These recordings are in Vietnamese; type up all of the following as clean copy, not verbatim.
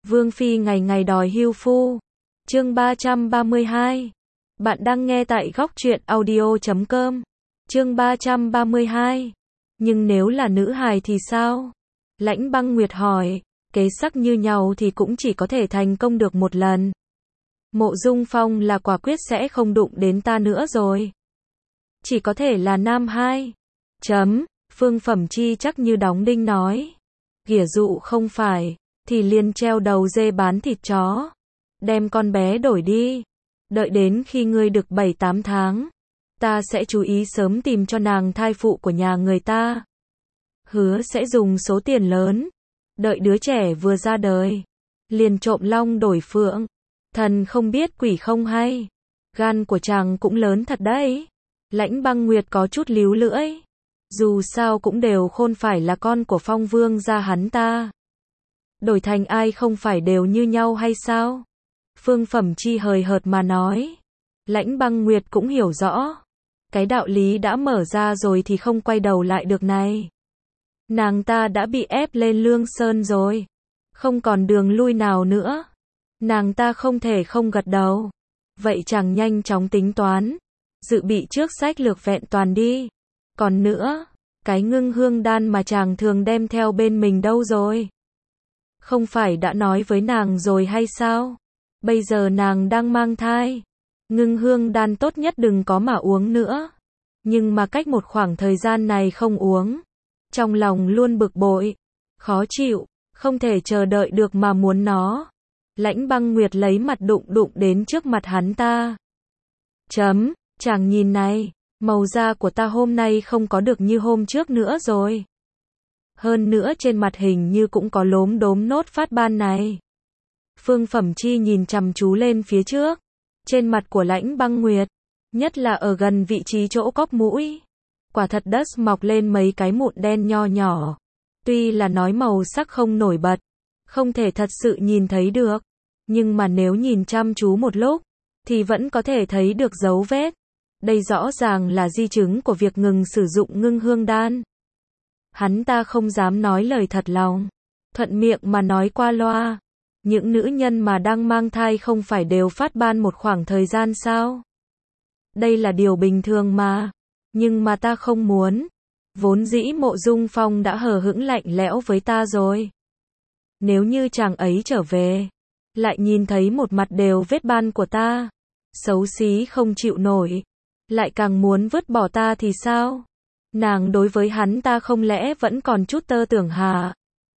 Vương phi ngày ngày đòi hưu phu. Chương 332. Bạn đang nghe tại góc truyện audio.com. Chương 332. Nhưng nếu là nữ hài thì sao? Lãnh Băng Nguyệt hỏi. Kế sắc như nhau thì cũng chỉ có thể thành công được một lần. Mộ Dung Phong là quả quyết sẽ không đụng đến ta nữa rồi. Chỉ có thể là nam hai. Phương Phẩm Chi chắc như đóng đinh nói. Ghỉa dụ không phải, thì liền treo đầu dê bán thịt chó. Đem con bé đổi đi. Đợi đến khi ngươi được 7-8 tháng, ta sẽ chú ý sớm tìm cho nàng thai phụ của nhà người ta. Hứa sẽ dùng số tiền lớn. Đợi đứa trẻ vừa ra đời, liền trộm long đổi phượng. Thần không biết quỷ không hay. Gan của chàng cũng lớn thật đấy. Lãnh Băng Nguyệt có chút líu lưỡi. Dù sao cũng đều khôn phải là con của Phong Vương gia hắn ta. Đổi thành ai không phải đều như nhau hay sao? Phương Phẩm Chi hời hợt mà nói. Lãnh Băng Nguyệt cũng hiểu rõ. Cái đạo lý đã mở ra rồi thì không quay đầu lại được này. Nàng ta đã bị ép lên Lương Sơn rồi. Không còn đường lui nào nữa. Nàng ta không thể không gật đầu. Vậy chàng nhanh chóng tính toán. Dự bị trước sách lược vẹn toàn đi. Còn nữa, cái ngưng hương đan mà chàng thường đem theo bên mình đâu rồi? Không phải đã nói với nàng rồi hay sao? Bây giờ nàng đang mang thai. Ngưng hương đan tốt nhất đừng có mà uống nữa. Nhưng mà cách một khoảng thời gian này không uống. Trong lòng luôn bực bội, khó chịu, không thể chờ đợi được mà muốn nó. Lãnh Băng Nguyệt lấy mặt đụng đến trước mặt hắn ta. Chàng nhìn này, màu da của ta hôm nay không có được như hôm trước nữa rồi. Hơn nữa trên mặt hình như cũng có lốm đốm nốt phát ban này. Phương Phẩm Chi nhìn chăm chú lên phía trước. Trên mặt của Lãnh Băng Nguyệt, nhất là ở gần vị trí chỗ cóp mũi, quả thật đất mọc lên mấy cái mụn đen nho nhỏ. Tuy là nói màu sắc không nổi bật, không thể thật sự nhìn thấy được, nhưng mà nếu nhìn chăm chú một lúc, thì vẫn có thể thấy được dấu vết. Đây rõ ràng là di chứng của việc ngừng sử dụng ngưng hương đan. Hắn ta không dám nói lời thật lòng, thuận miệng mà nói qua loa. Những nữ nhân mà đang mang thai không phải đều phát ban một khoảng thời gian sao? Đây là điều bình thường mà. Nhưng mà ta không muốn. Vốn dĩ Mộ Dung Phong đã hờ hững lạnh lẽo với ta rồi. Nếu như chàng ấy trở về, lại nhìn thấy một mặt đều vết ban của ta, xấu xí không chịu nổi, lại càng muốn vứt bỏ ta thì sao? Nàng đối với hắn ta không lẽ vẫn còn chút tơ tưởng hả?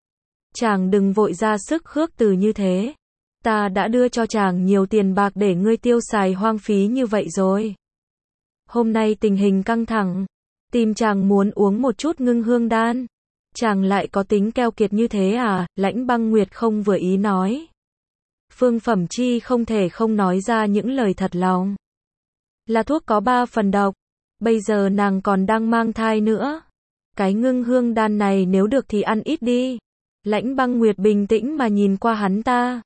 Chàng đừng vội ra sức khước từ như thế. Ta đã đưa cho chàng nhiều tiền bạc để ngươi tiêu xài hoang phí như vậy rồi. Hôm nay tình hình căng thẳng, tìm chàng muốn uống một chút ngưng hương đan. Chàng lại có tính keo kiệt như thế à? Lãnh Băng Nguyệt không vừa ý nói. Phương Phẩm Chi không thể không nói ra những lời thật lòng. Là thuốc có 3 phần độc. Bây giờ nàng còn đang mang thai nữa. Cái ngưng hương đan này nếu được thì ăn ít đi. Lãnh Băng Nguyệt bình tĩnh mà nhìn qua hắn ta.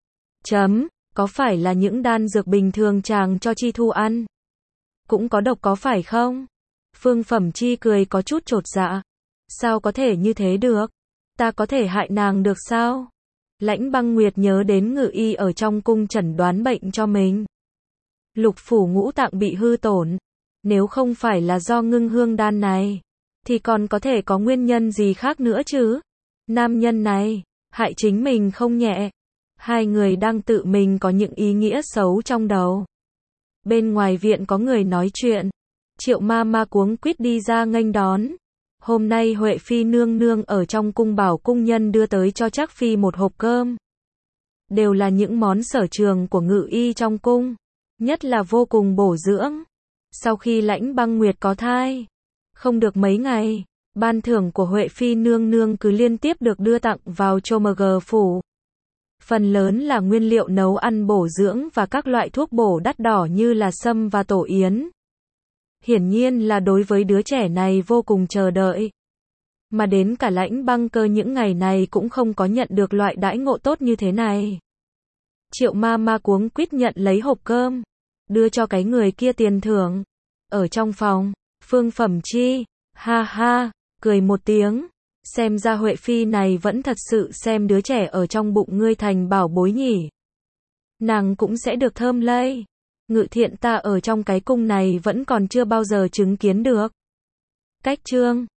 Có phải là những đan dược bình thường chàng cho Chi Thu ăn cũng có độc có phải không? Phương Phẩm Chi cười có chút chột dạ. Sao có thể như thế được? Ta có thể hại nàng được sao? Lãnh Băng Nguyệt nhớ đến Ngự Y ở trong cung chẩn đoán bệnh cho mình. Lục phủ ngũ tạng bị hư tổn. Nếu không phải là do ngưng hương đan này, thì còn có thể có nguyên nhân gì khác nữa chứ? Nam nhân này, hại chính mình không nhẹ. Hai người đang tự mình có những ý nghĩa xấu trong đầu. Bên ngoài viện có người nói chuyện. Triệu ma ma cuống quýt đi ra nghênh đón. Hôm nay Huệ Phi nương nương ở trong cung bảo cung nhân đưa tới cho Trác Phi một hộp cơm. Đều là những món sở trường của Ngự Y trong cung. Nhất là vô cùng bổ dưỡng. Sau khi Lãnh Băng Nguyệt có thai, không được mấy ngày, ban thưởng của Huệ Phi nương nương cứ liên tiếp được đưa tặng vào Chomg phủ. Phần lớn là nguyên liệu nấu ăn bổ dưỡng và các loại thuốc bổ đắt đỏ như là sâm và tổ yến. Hiển nhiên là đối với đứa trẻ này vô cùng chờ đợi. Mà đến cả Lãnh Băng Cơ những ngày này cũng không có nhận được loại đãi ngộ tốt như thế này. Triệu ma ma cuống quýt nhận lấy hộp cơm, đưa cho cái người kia tiền thưởng. Ở trong phòng, Phương Phẩm Chi, ha ha, cười một tiếng, Xem ra Huệ Phi này vẫn thật sự xem đứa trẻ ở trong bụng ngươi thành bảo bối nhỉ. Nàng cũng sẽ được thơm lây. Ngự thiện ta ở trong cái cung này vẫn còn chưa bao giờ chứng kiến được. Cách chương